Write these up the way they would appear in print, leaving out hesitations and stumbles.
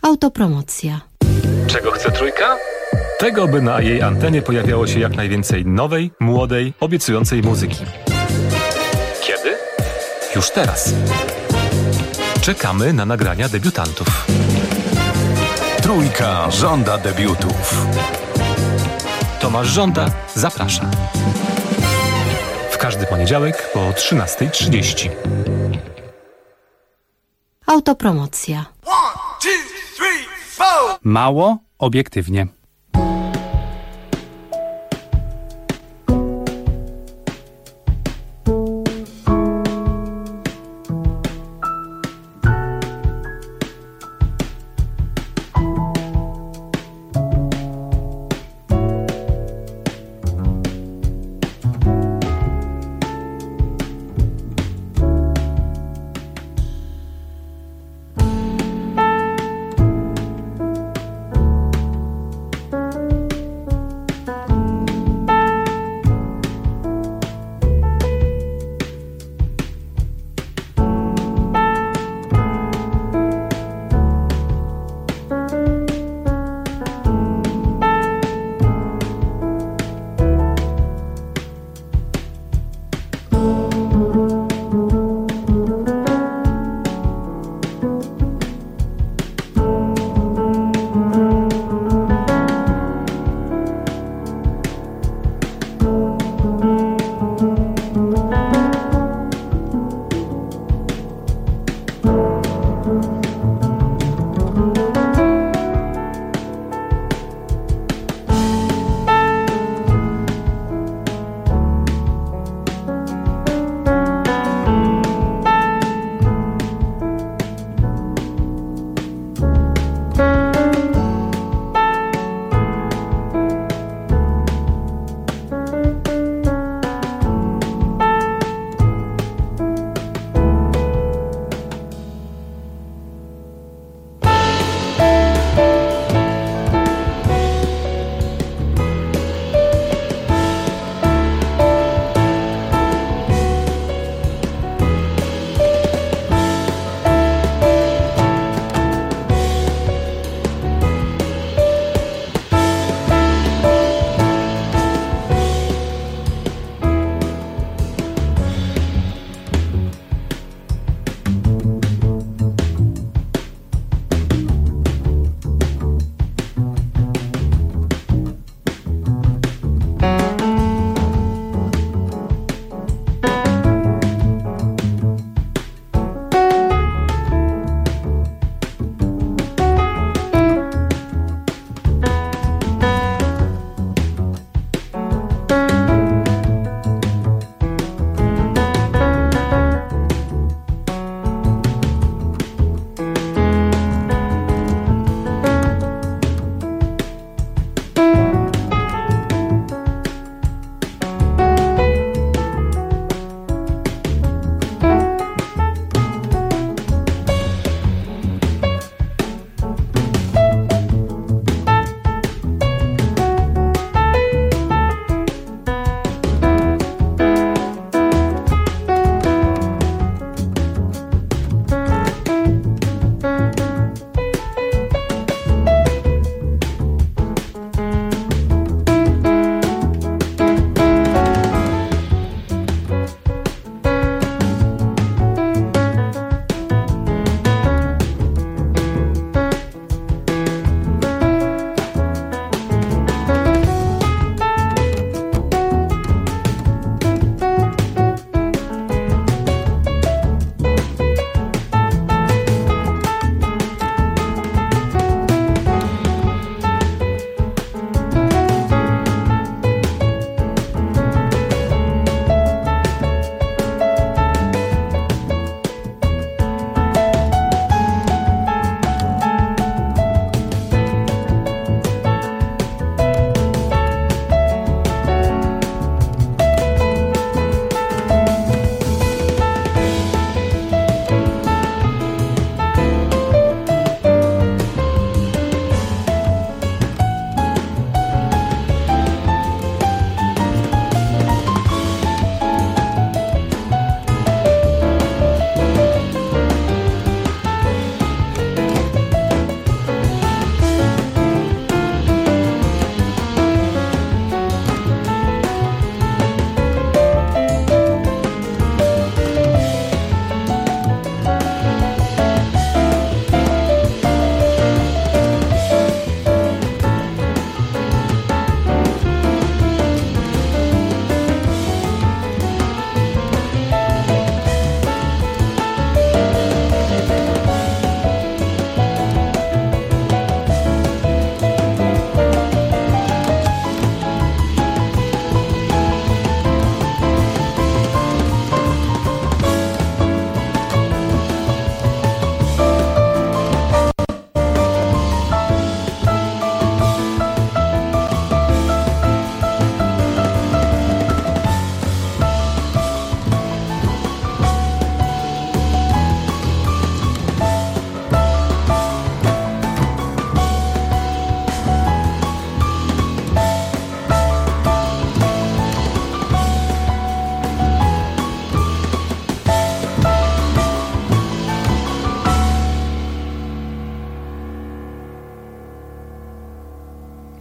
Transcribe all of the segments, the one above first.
Autopromocja. Czego chce Trójka? Tego, by na jej antenie pojawiało się jak najwięcej nowej, młodej, obiecującej muzyki. Kiedy? Już teraz. Czekamy na nagrania debiutantów. Trójka żąda debiutów. Tomasz Żąda zaprasza. W każdy poniedziałek po 13:30. Autopromocja. Mało obiektywnie.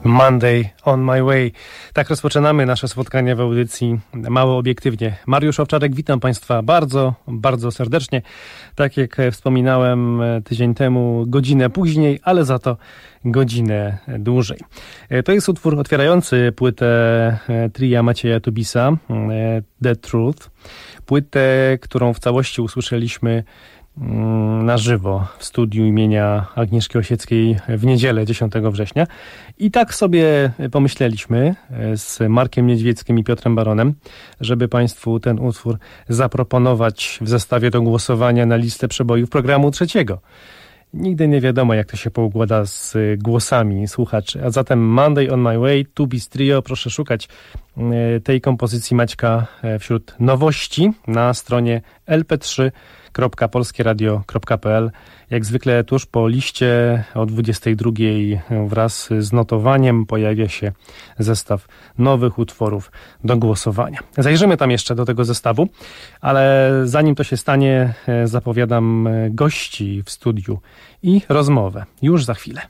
Monday on my way. Tak rozpoczynamy nasze spotkanie w audycji Mało Obiektywnie. Mariusz Owczarek, witam Państwa bardzo, bardzo serdecznie. Tak jak wspominałem tydzień temu, godzinę później, ale za to godzinę dłużej. To jest utwór otwierający płytę tria Macieja Tubisa, The Truth. Płytę, którą w całości usłyszeliśmy na żywo w studiu imienia Agnieszki Osieckiej w niedzielę 10 września. I tak sobie pomyśleliśmy z Markiem Niedźwieckim i Piotrem Baronem, żeby Państwu ten utwór zaproponować w zestawie do głosowania na listę przebojów programu trzeciego. Nigdy nie wiadomo, jak to się poukłada z głosami słuchaczy. A zatem Monday on my way, Tubis Trio. Proszę szukać tej kompozycji Maćka wśród nowości na stronie lp3.polskieradio.pl. Jak zwykle tuż po liście o 22 wraz z notowaniem pojawia się zestaw nowych utworów do głosowania. Zajrzymy tam jeszcze do tego zestawu, ale zanim to się stanie, zapowiadam gości w studiu i rozmowę już za chwilę.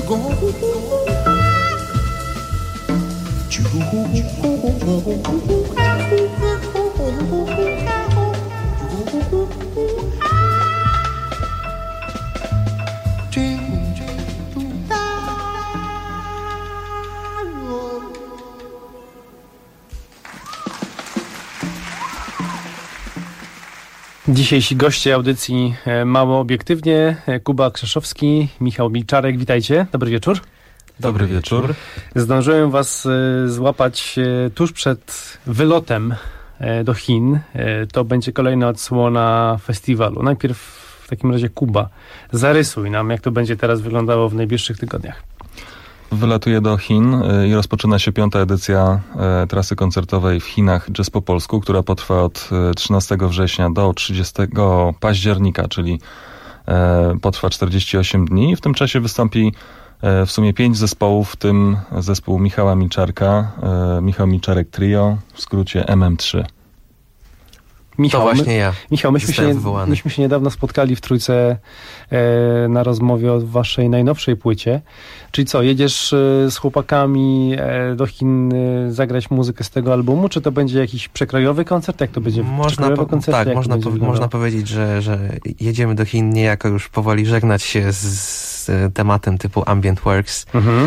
Dzisiejsi goście audycji Mało Obiektywnie, Kuba Krzeszowski, Michał Milczarek, witajcie, dobry wieczór. Dobry wieczór. Zdążyłem was złapać tuż przed wylotem do Chin. To będzie kolejna odsłona festiwalu. Najpierw w takim razie Kuba, zarysuj nam, jak to będzie teraz wyglądało w najbliższych tygodniach. Wylatuję do Chin i rozpoczyna się 5. edycja trasy koncertowej w Chinach Jazz po polsku, która potrwa od 13 września do 30 października, czyli potrwa 48 dni. W tym czasie wystąpi w sumie 5 zespołów, w tym zespół Michała Milczarka, Michał Milczarek Trio, w skrócie MM3. Michał, to właśnie ja. Michał, myśmy się niedawno spotkali w Trójce na rozmowie o waszej najnowszej płycie. Czyli co, jedziesz z chłopakami do Chin zagrać muzykę z tego albumu, czy to będzie jakiś przekrojowy koncert? Jak to będzie? Tak, można powiedzieć, że jedziemy do Chin niejako już powoli żegnać się z tematem typu Ambient Works.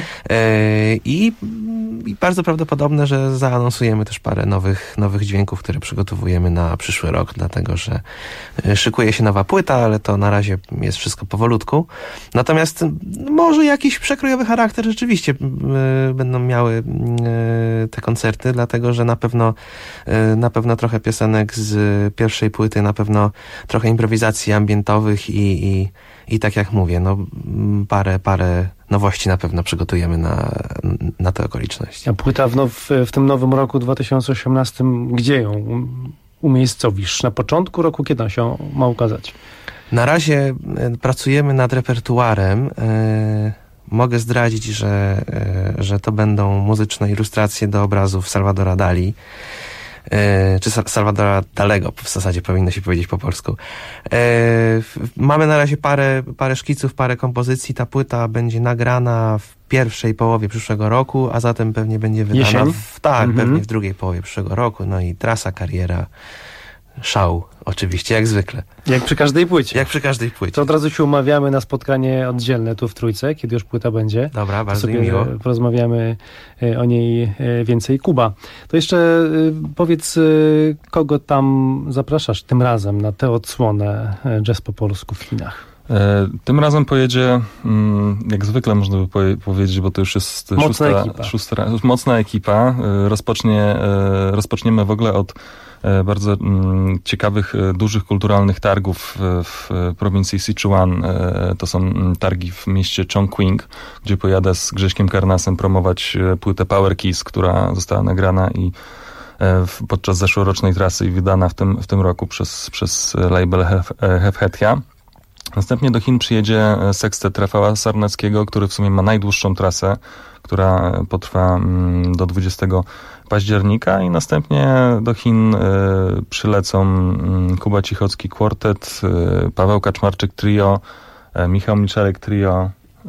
I bardzo prawdopodobne, że zaanonsujemy też parę nowych dźwięków, które przygotowujemy na przyszły rok, dlatego że szykuje się nowa płyta, ale to na razie jest wszystko powolutku. Natomiast może jakiś przekrojowy charakter rzeczywiście będą miały te koncerty, dlatego że na pewno trochę piosenek z pierwszej płyty, na pewno trochę improwizacji ambientowych i tak jak mówię, no parę nowości na pewno przygotujemy na te okoliczności. A płyta w tym nowym roku 2018, gdzie ją umiejscowisz? Na początku roku, kiedy się ma ukazać? Na razie pracujemy nad repertuarem. Mogę zdradzić, że to będą muzyczne ilustracje do obrazów Salvadora Dali. Czy Salvadora Dalego, w zasadzie powinno się powiedzieć po polsku. Mamy na razie parę szkiców, parę kompozycji. Ta płyta będzie nagrana w pierwszej połowie przyszłego roku, a zatem pewnie będzie wydana pewnie w drugiej połowie przyszłego roku. No i trasa, kariera, szał, oczywiście, jak zwykle. Jak przy każdej płycie. Jak przy każdej płycie. To od razu się umawiamy na spotkanie oddzielne tu w Trójce, kiedy już płyta będzie. Dobra, bardzo mi miło. Porozmawiamy o niej więcej. Kuba, to jeszcze powiedz, kogo tam zapraszasz tym razem na tę odsłonę Jazz po polsku w Chinach? Tym razem jak zwykle można by powiedzieć, bo to już jest mocna ekipa. Rozpoczniemy w ogóle od bardzo ciekawych, dużych kulturalnych targów w prowincji Sichuan. To są targi w mieście Chongqing, gdzie pojadę z Grześkiem Karnasem promować płytę Power Keys, która została nagrana i podczas zeszłorocznej trasy i wydana w tym roku przez label Hefhetia. Następnie do Chin przyjedzie sekstet Rafała Sarnackiego, który w sumie ma najdłuższą trasę, która potrwa do 20 października i następnie do Chin przylecą Kuba Cichocki Quartet, Paweł Kaczmarczyk Trio, Michał Milczarek Trio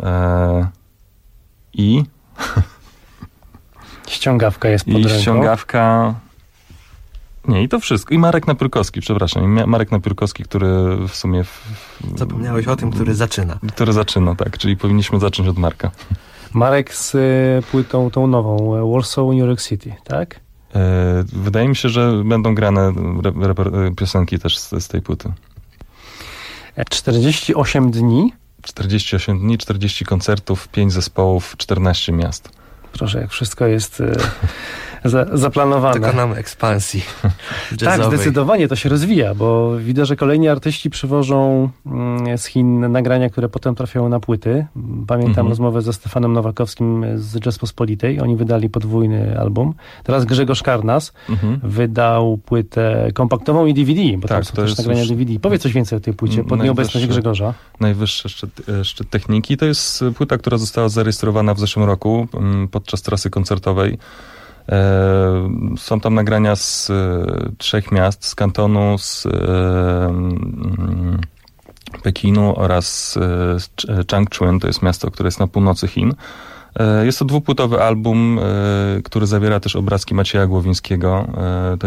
i... Ściągawka jest pod ręką. Ściągawka... Nie, i to wszystko. I Marek Napiórkowski, przepraszam. Marek Napiórkowski, który w sumie... Zapomniałeś o tym, który zaczyna. Który zaczyna, tak. Czyli powinniśmy zacząć od Marka. Marek z płytą tą nową, Warsaw, New York City, tak? Wydaje mi się, że będą grane piosenki też z tej płyty. 48 dni? 48 dni, 40 koncertów, 5 zespołów, 14 miast. Proszę, jak wszystko jest zaplanowane. Dokonamy ekspansji jazzowej. Tak, zdecydowanie to się rozwija, bo widzę, że kolejni artyści przywożą z Chin nagrania, które potem trafiają na płyty. Pamiętam rozmowę ze Stefanem Nowakowskim z Rzeczpospolitej. Oni wydali podwójny album. Teraz Grzegorz Karnas wydał płytę kompaktową i DVD, bo tam są też nagrania DVD. Powiedz coś więcej o tej płycie, pod nieobecność Grzegorza. Najwyższy szczyt techniki. To jest płyta, która została zarejestrowana w zeszłym roku podczas trasy koncertowej. Są tam nagrania z 3 miast, z Kantonu, z Pekinu oraz Changchun, to jest miasto, które jest na północy Chin. Jest to dwupłytowy album, który zawiera też obrazki Macieja Głowińskiego. To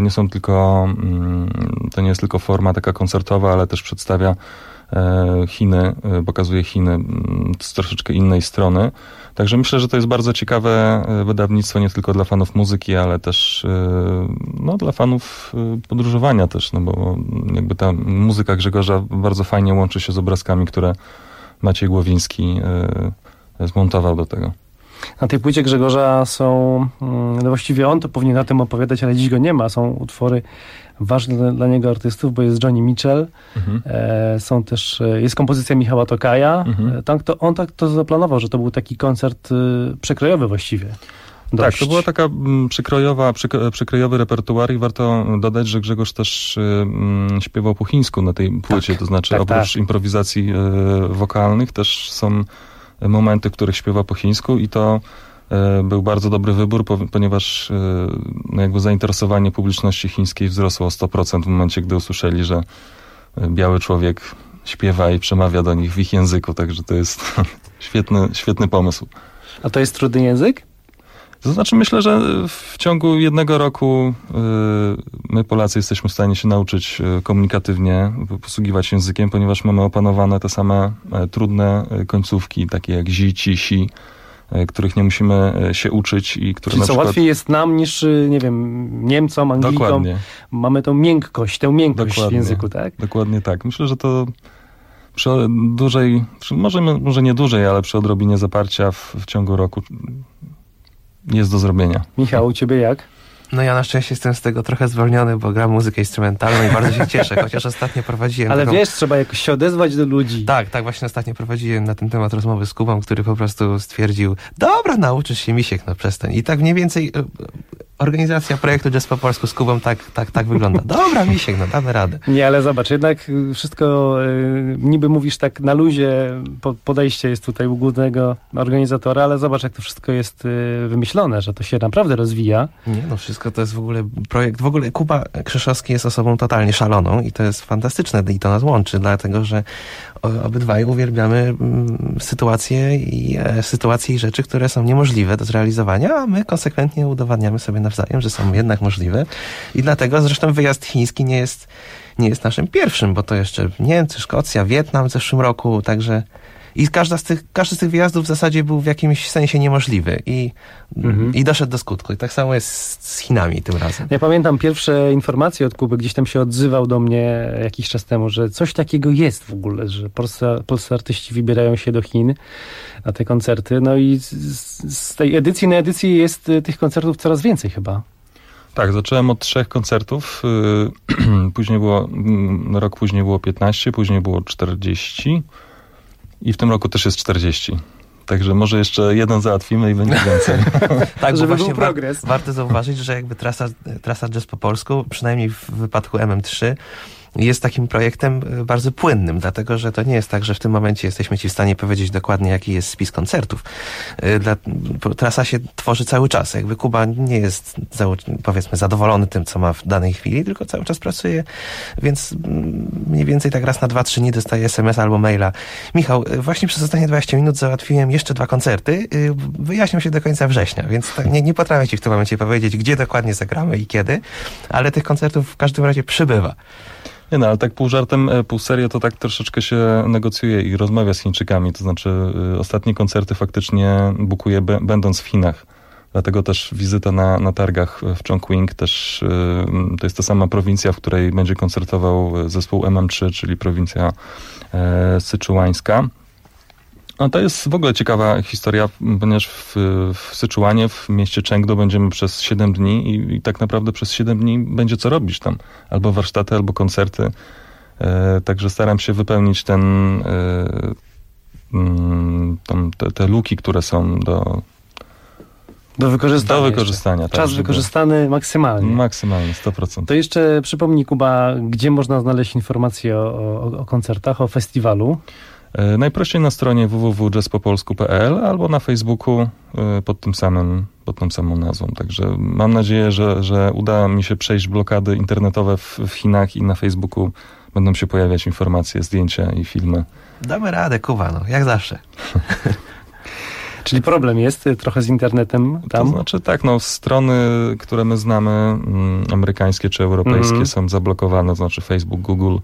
nie jest tylko forma taka koncertowa, ale też przedstawia Chiny, pokazuje Chiny z troszeczkę innej strony. Także myślę, że to jest bardzo ciekawe wydawnictwo nie tylko dla fanów muzyki, ale też dla fanów podróżowania też, no bo jakby ta muzyka Grzegorza bardzo fajnie łączy się z obrazkami, które Maciej Głowiński zmontował do tego. Na tej płycie Grzegorza są, właściwie on to powinien na tym opowiadać, ale dziś go nie ma. Są utwory ważne dla niego artystów, bo jest Johnny Mitchell, są też, jest kompozycja Michała Tokaja. On tak to zaplanował, że to był taki koncert przekrojowy właściwie. Dość. Tak, to była taka przekrojowy repertuar i warto dodać, że Grzegorz też śpiewał po chińsku na tej płycie, to znaczy oprócz improwizacji wokalnych też są momenty, w których śpiewa po chińsku i to był bardzo dobry wybór, ponieważ jakby zainteresowanie publiczności chińskiej wzrosło o 100% w momencie, gdy usłyszeli, że biały człowiek śpiewa i przemawia do nich w ich języku, także to jest świetny pomysł. A to jest trudny język? To znaczy myślę, że w ciągu 1 roku my Polacy jesteśmy w stanie się nauczyć komunikatywnie posługiwać językiem, ponieważ mamy opanowane te same trudne końcówki, takie jak zi, ci, si, których nie musimy się uczyć i które czyli na przykład... łatwiej jest nam niż, nie wiem, Niemcom, Anglikom. Dokładnie. Mamy tę miękkość w języku, tak? Dokładnie tak. Myślę, że to przy może nie dłużej, ale przy odrobinie zaparcia w ciągu roku jest do zrobienia. Michał, u ciebie jak? No ja na szczęście jestem z tego trochę zwolniony, bo gram muzykę instrumentalną i bardzo się cieszę, chociaż ostatnio prowadziłem... Ale wiesz, trzeba jakoś się odezwać do ludzi. Tak, właśnie ostatnio prowadziłem na ten temat rozmowy z Kubą, który po prostu stwierdził, dobra, nauczysz się, Misiek, no przestań. I tak mniej więcej organizacja projektu Jazz po polsku z Kubą tak wygląda. Dobra, Misiek, no damy radę. Nie, ale zobacz, jednak wszystko niby mówisz tak na luzie, podejście jest tutaj u głównego organizatora, ale zobacz, jak to wszystko jest wymyślone, że to się naprawdę rozwija. Nie, no wszystko to jest w ogóle projekt, w ogóle Kuba Krzeszowski jest osobą totalnie szaloną i to jest fantastyczne i to nas łączy, dlatego, że obydwaj uwielbiamy sytuacje i rzeczy, które są niemożliwe do zrealizowania, a my konsekwentnie udowadniamy sobie nawzajem, że są jednak możliwe i dlatego zresztą wyjazd chiński nie jest naszym pierwszym, bo to jeszcze Niemcy, Szkocja, Wietnam w zeszłym roku, także i każdy z tych wyjazdów w zasadzie był w jakimś sensie niemożliwy i doszedł do skutku. I tak samo jest z Chinami tym razem. Ja pamiętam pierwsze informacje od Kuby, gdzieś tam się odzywał do mnie jakiś czas temu, że coś takiego jest w ogóle, że polscy artyści wybierają się do Chin na te koncerty. No i z tej edycji na edycję jest tych koncertów coraz więcej chyba. Tak, zacząłem od 3 koncertów. Później rok później było 15, później było 40. I w tym roku też jest 40. Także może jeszcze jeden załatwimy i będzie więcej. Tak, żeby bo właśnie był progres. Warto zauważyć, że jakby trasa Jazz po polsku, przynajmniej w wypadku MM3, jest takim projektem bardzo płynnym, dlatego, że to nie jest tak, że w tym momencie jesteśmy ci w stanie powiedzieć dokładnie, jaki jest spis koncertów. Trasa się tworzy cały czas. Jakby Kuba nie jest, powiedzmy, zadowolony tym, co ma w danej chwili, tylko cały czas pracuje, więc mniej więcej tak raz na 2-3 dni dostaje SMS albo maila. Michał, właśnie przez ostatnie 20 minut załatwiłem jeszcze 2 koncerty. Wyjaśnią się do końca września, więc tak nie potrafię ci w tym momencie powiedzieć, gdzie dokładnie zagramy i kiedy, ale tych koncertów w każdym razie przybywa. Nie no, ale tak pół żartem, pół serio to tak troszeczkę się negocjuje i rozmawia z Chińczykami, to znaczy ostatnie koncerty faktycznie bukuję będąc w Chinach. Dlatego też wizyta na targach w Chongqing też to jest ta sama prowincja, w której będzie koncertował zespół MM3, czyli prowincja syczuańska. No to jest w ogóle ciekawa historia, ponieważ w Syczuanie, w mieście Chengdu będziemy przez 7 dni i tak naprawdę przez 7 dni będzie co robić tam. Albo warsztaty, albo koncerty. Także staram się wypełnić te luki, które są do wykorzystania. Czas wykorzystany maksymalnie. Maksymalnie, 100%. To jeszcze przypomnij, Kuba, gdzie można znaleźć informacje o koncertach, o festiwalu? Najprościej na stronie www.jazzpopolsku.pl albo na Facebooku pod tą samą nazwą. Także mam nadzieję, że uda mi się przejść blokady internetowe w Chinach i na Facebooku będą się pojawiać informacje, zdjęcia i filmy. Damy radę, Kuba, no, jak zawsze. Czyli problem jest trochę z internetem tam? To znaczy tak, strony, które my znamy, amerykańskie czy europejskie, są zablokowane, to znaczy Facebook, Google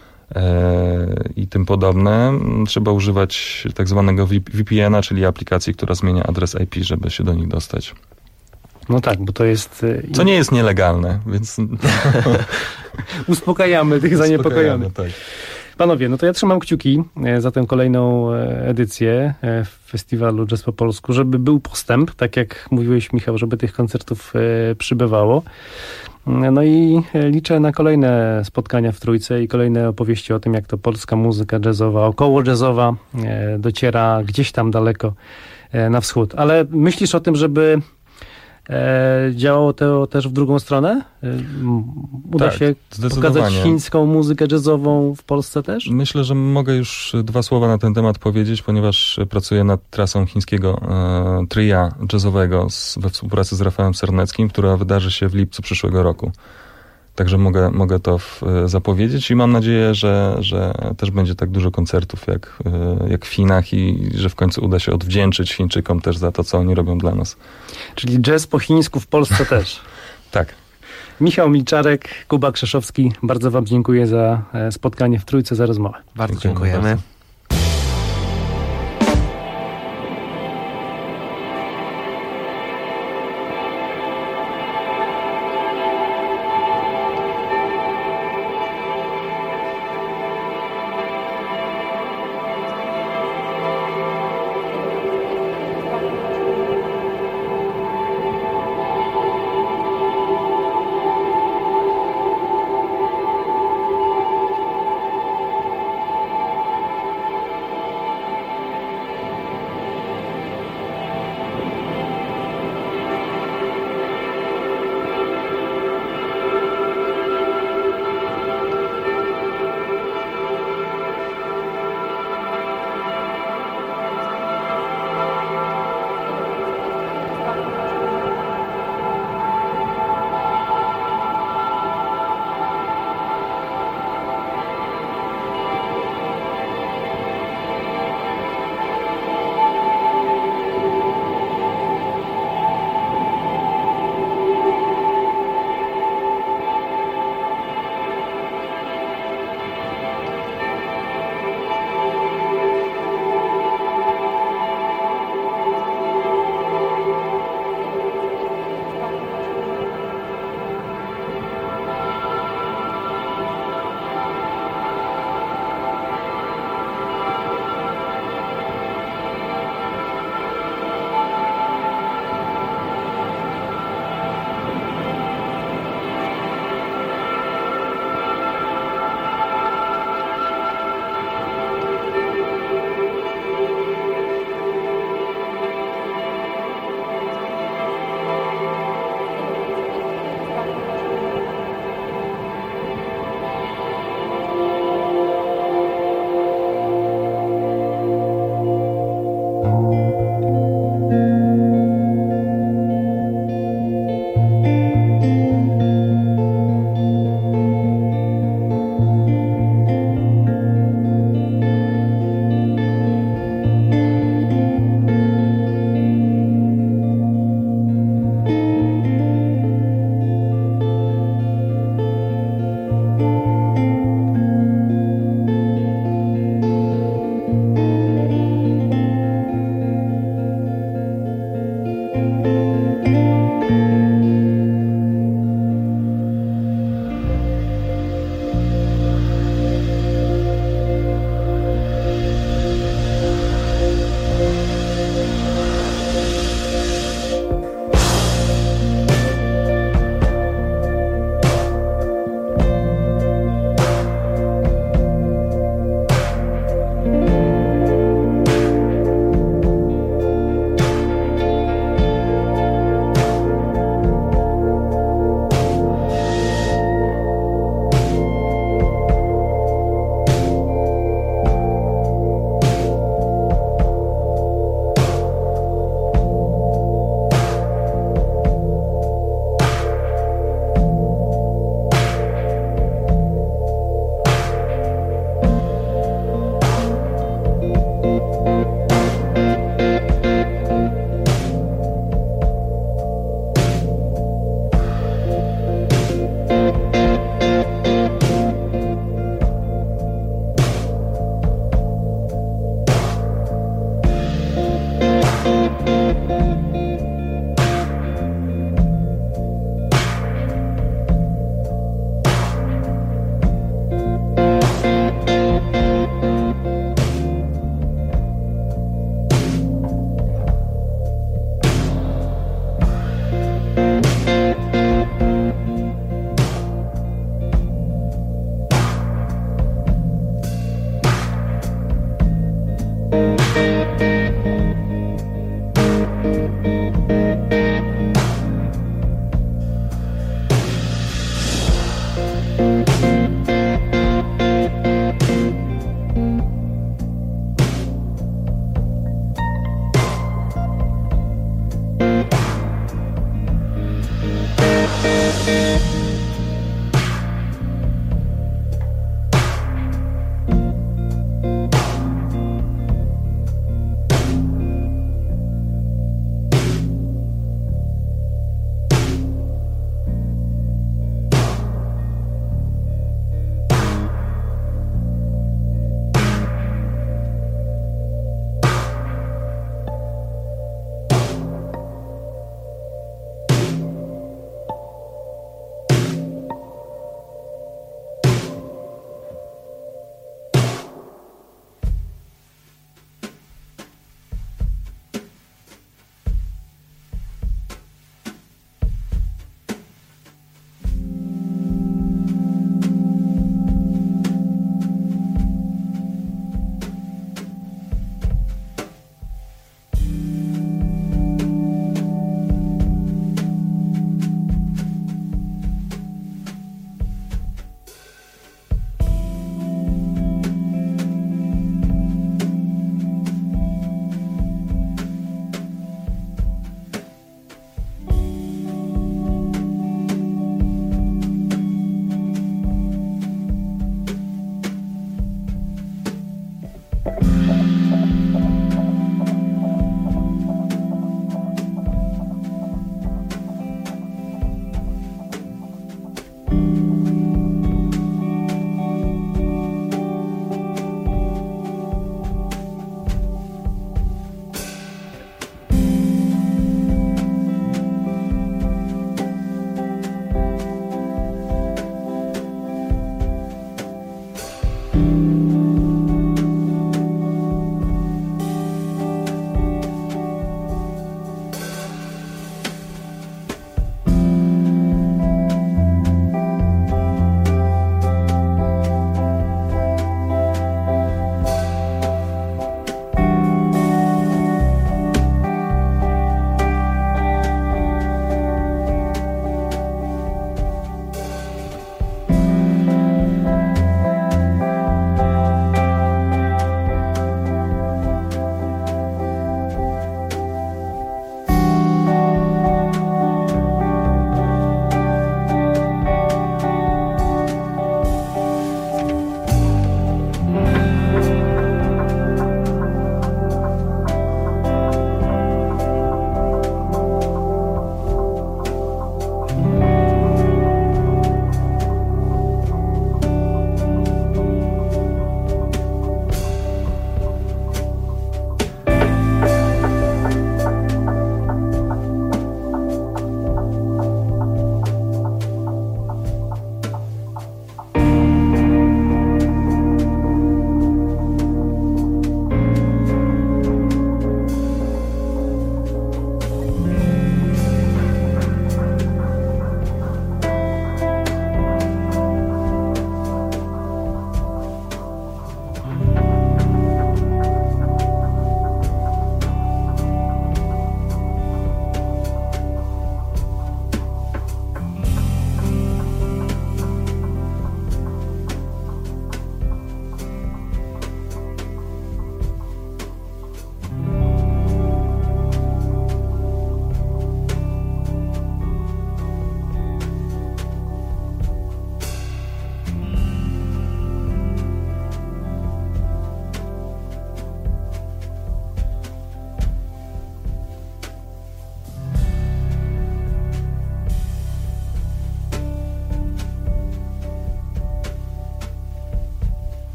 i tym podobne. Trzeba używać tak zwanego VPN-a, czyli aplikacji, która zmienia adres IP, żeby się do nich dostać. No tak, bo to jest... Co nie jest nielegalne, więc... Uspokajamy tych zaniepokojonych. Tak. Panowie, no to ja trzymam kciuki za tę kolejną edycję festiwalu Jazz po polsku, żeby był postęp, tak jak mówiłeś, Michał, żeby tych koncertów przybywało. No i liczę na kolejne spotkania w Trójce i kolejne opowieści o tym, jak to polska muzyka jazzowa, około jazzowa dociera gdzieś tam daleko na wschód. Ale myślisz o tym, żeby działało to też w drugą stronę? Uda się pokazać chińską muzykę jazzową w Polsce też? Myślę, że mogę już 2 słowa na ten temat powiedzieć, ponieważ pracuję nad trasą chińskiego tria jazzowego we współpracy z Rafałem Serneckim, która wydarzy się w lipcu przyszłego roku. Także mogę to zapowiedzieć i mam nadzieję, że też będzie tak dużo koncertów jak w Chinach i że w końcu uda się odwdzięczyć Chińczykom też za to, co oni robią dla nas. Czyli jazz po chińsku w Polsce też. Tak. Michał Milczarek, Kuba Krzeszowski, bardzo wam dziękuję za spotkanie w Trójce, za rozmowę. Bardzo dziękujemy. Bardzo.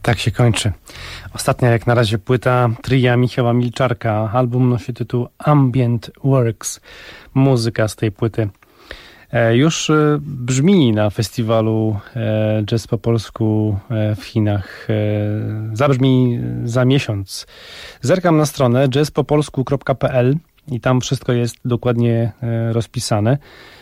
Tak się kończy. Ostatnia jak na razie płyta tria Michała Milczarka. Album nosi tytuł Ambient Works. Muzyka z tej płyty już brzmi na festiwalu Jazz po polsku w Chinach. Zabrzmi za miesiąc. Zerkam na stronę jazzpopolsku.pl i tam wszystko jest dokładnie rozpisane.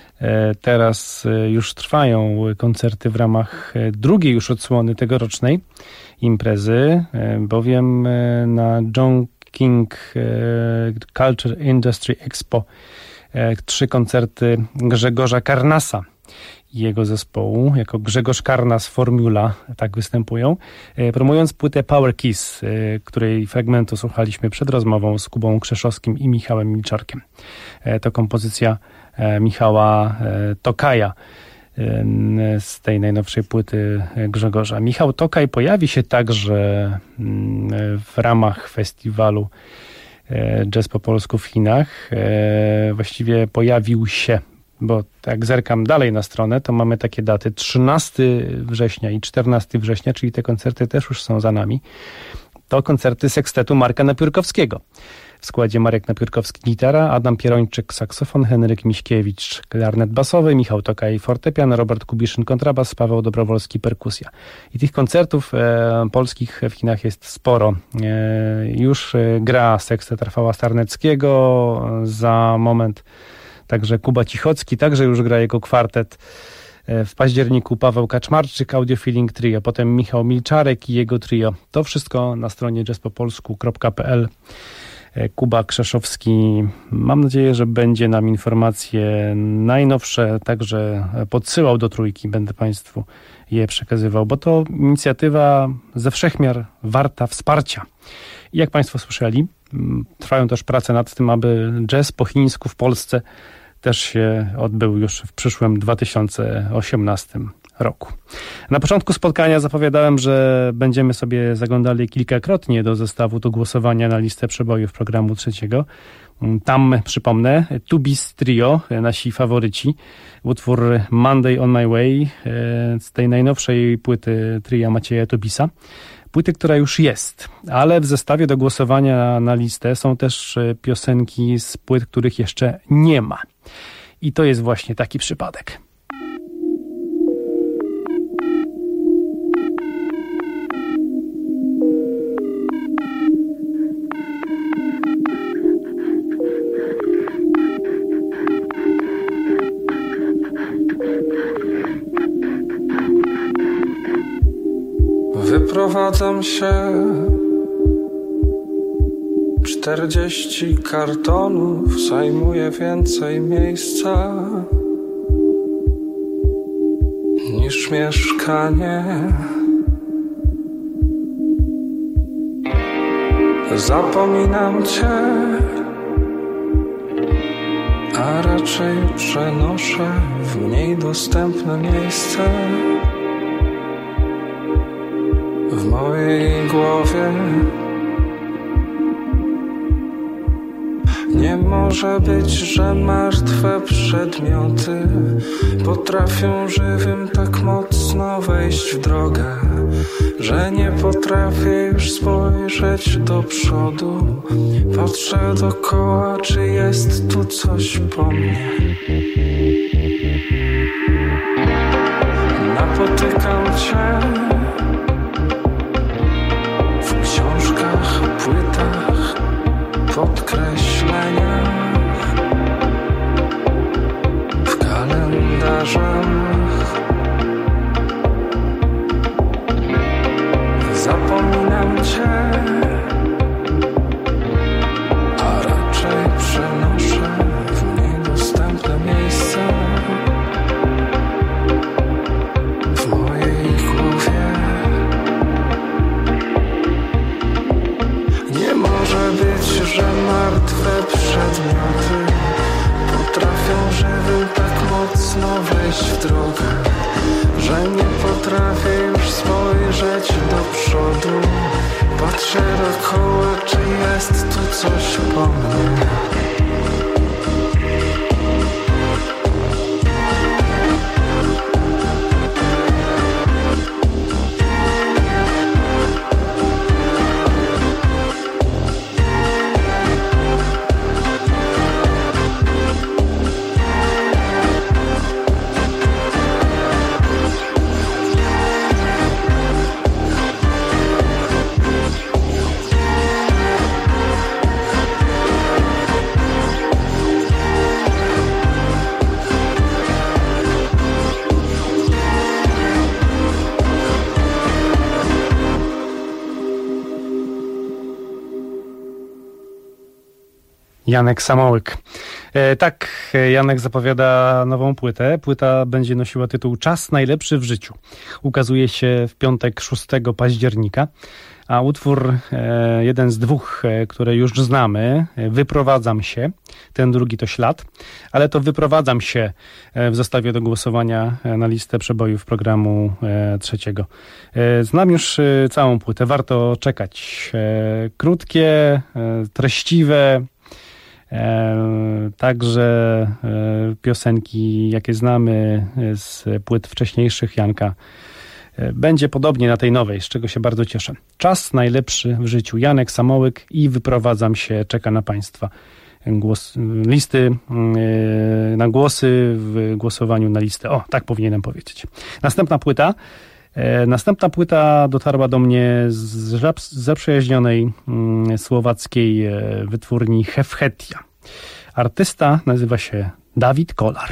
Teraz już trwają koncerty w ramach drugiej już odsłony tegorocznej imprezy, bowiem na John King Culture Industry Expo 3 koncerty Grzegorza Karnasa i jego zespołu, jako Grzegorz Karnas Formula, tak występują, promując płytę Power Kiss, której fragmentu słuchaliśmy przed rozmową z Kubą Krzeszowskim i Michałem Milczarkiem. To kompozycja Michała Tokaja z tej najnowszej płyty Grzegorza. Michał Tokaj pojawi się także w ramach festiwalu Jazz po polsku w Chinach. Właściwie pojawił się, bo jak zerkam dalej na stronę, to mamy takie daty 13 września i 14 września, czyli te koncerty też już są za nami. To koncerty sekstetu Marka Napiórkowskiego. W składzie Marek Napiórkowski gitara, Adam Pierończyk saksofon, Henryk Miśkiewicz klarnet basowy, Michał Tokaj fortepian, Robert Kubiszyn kontrabas, Paweł Dobrowolski perkusja. I tych koncertów polskich w Chinach jest sporo. Już gra sekstet Rafała Starneckiego, za moment także Kuba Cichocki, także już gra jego kwartet. W październiku Paweł Kaczmarczyk, Audiofeeling Trio, potem Michał Milczarek i jego trio. To wszystko na stronie jazzpopolsku.pl. Kuba Krzeszowski, mam nadzieję, że będzie nam informacje najnowsze także podsyłał do Trójki, będę Państwu je przekazywał, bo to inicjatywa ze wszechmiar warta wsparcia. I jak Państwo słyszeli, trwają też prace nad tym, aby jazz po chińsku w Polsce też się odbył już w przyszłym 2018 roku. Na początku spotkania zapowiadałem, że będziemy sobie zaglądali kilkakrotnie do zestawu do głosowania na listę przebojów programu trzeciego. Tam, przypomnę, Tubis Trio, nasi faworyci, utwór Monday on My Way z tej najnowszej płyty tria Macieja Tubisa. Płyty, która już jest, ale w zestawie do głosowania na listę są też piosenki z płyt, których jeszcze nie ma. I to jest właśnie taki przypadek. Wyprowadzam się, 40 kartonów zajmuje więcej miejsca niż mieszkanie. Zapominam cię, a raczej przenoszę w mniej dostępne miejsce. W mojej głowie nie może być, że martwe przedmioty potrafią żywym tak mocno wejść w drogę, że nie potrafię już spojrzeć do przodu. Patrzę dookoła, czy jest tu coś po mnie. Napotykam cię w książkach, płytach, podkreśleniach, w kalendarzach. Zapominam cię, a raczej przenoszę w mniej dostępne miejsca. W mojej głowie nie może być, że martwe przedmioty potrafią żywym tak mocno wejść w drogę, że nie potrafię już spojrzeć do przodu. Patrzę dookoła, czy jest tu coś po mnie. Janek Samołyk. Tak, Janek zapowiada nową płytę. Płyta będzie nosiła tytuł Czas najlepszy w życiu. Ukazuje się w piątek 6 października. A utwór, jeden z dwóch, które już znamy, Wyprowadzam się, ten drugi to Ślad, ale to Wyprowadzam się w zestawie do głosowania na listę przebojów programu trzeciego. Znam już całą płytę, warto czekać. Krótkie, treściwe, także piosenki, jakie znamy z płyt wcześniejszych Janka. Będzie podobnie na tej nowej, z czego się bardzo cieszę. Czas najlepszy w życiu. Janek Samołyk i Wyprowadzam się. Czeka na Państwa listy na głosy w głosowaniu na listę. O, tak powinienem powiedzieć. Następna płyta dotarła do mnie z zaprzyjaźnionej słowackiej wytwórni Hefhetia. Artysta nazywa się Dawid Kolar.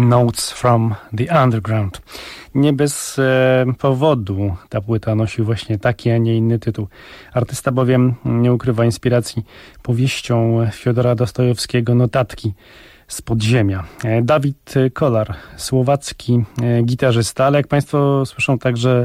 Notes from the Underground. Nie bez powodu ta płyta nosi właśnie taki, a nie inny tytuł. Artysta bowiem nie ukrywa inspiracji powieścią Fiodora Dostojewskiego Notatki z podziemia. Dawid Kolar, słowacki gitarzysta, ale jak Państwo słyszą także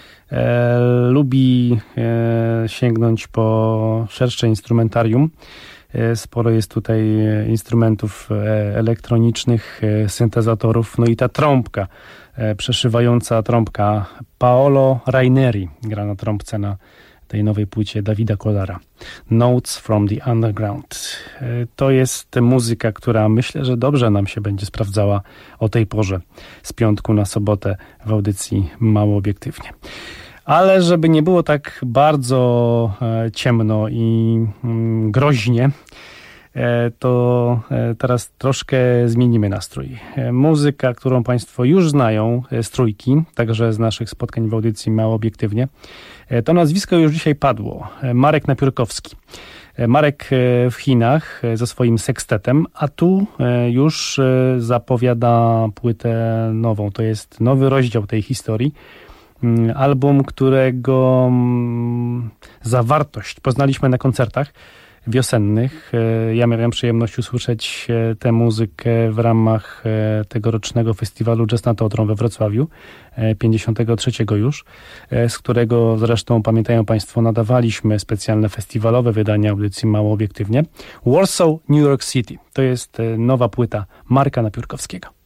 lubi sięgnąć po szersze instrumentarium. Sporo jest tutaj instrumentów elektronicznych, syntezatorów, no i ta trąbka, przeszywająca trąbka. Paolo Raineri gra na trąbce na tej nowej płycie Dawida Kolara. Notes from the Underground. To jest muzyka, która myślę, że dobrze nam się będzie sprawdzała o tej porze z piątku na sobotę w audycji Mało Obiektywnie. Ale żeby nie było tak bardzo ciemno i groźnie, to teraz troszkę zmienimy nastrój. Muzyka, którą Państwo już znają z trójki, także z naszych spotkań w audycji Mało Obiektywnie, to nazwisko już dzisiaj padło. Marek Napiórkowski. Marek w Chinach ze swoim sekstetem, a tu już zapowiada płytę nową. To jest nowy rozdział tej historii. Album, którego zawartość poznaliśmy na koncertach wiosennych. Ja miałem przyjemność usłyszeć tę muzykę w ramach tegorocznego festiwalu Jazz nad Odrą we Wrocławiu, 53 już, z którego zresztą, pamiętają Państwo, nadawaliśmy specjalne festiwalowe wydanie audycji Mało Obiektywnie. Warsaw, New York City. To jest nowa płyta Marka Napiórkowskiego.